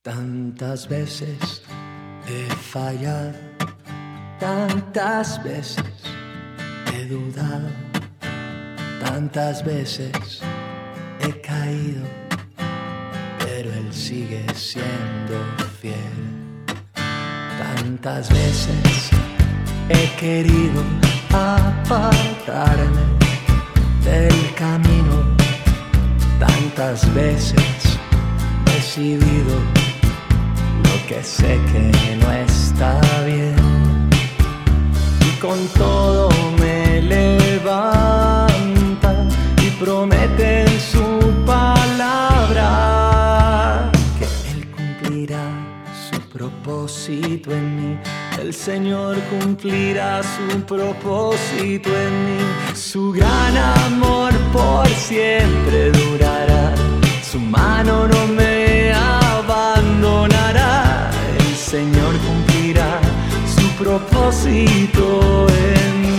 Tantas veces he fallado, tantas veces he dudado, tantas veces he caído, pero Él sigue siendo fiel. Tantas veces he querido apartarme del camino, tantas veces he decidido lo que sé que no está bien, y con todo me levanta y promete en su palabra que Él cumplirá su propósito en mí. El Señor cumplirá su propósito en mí. Su gran amor por siempre durará, su mano no me abandonará. El Señor cumplirá su propósito en mí.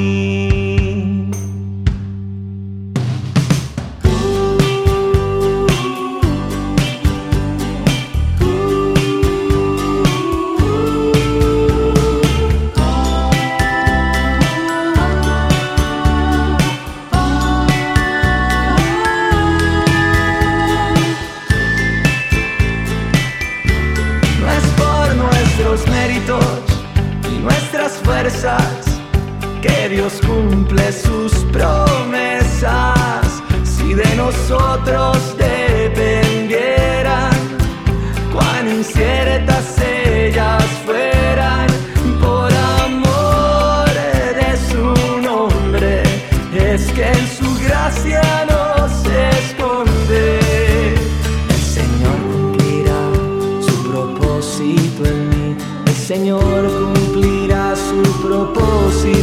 Méritos y nuestras fuerzas que Dios cumple sus promesas. Si de nosotros dependieran, cuán inciertas ellas fueran, por amor de su nombre es que en su gracia nos esconde. El Señor cumplirá su propósito en mí. El Señor cumplirá su propósito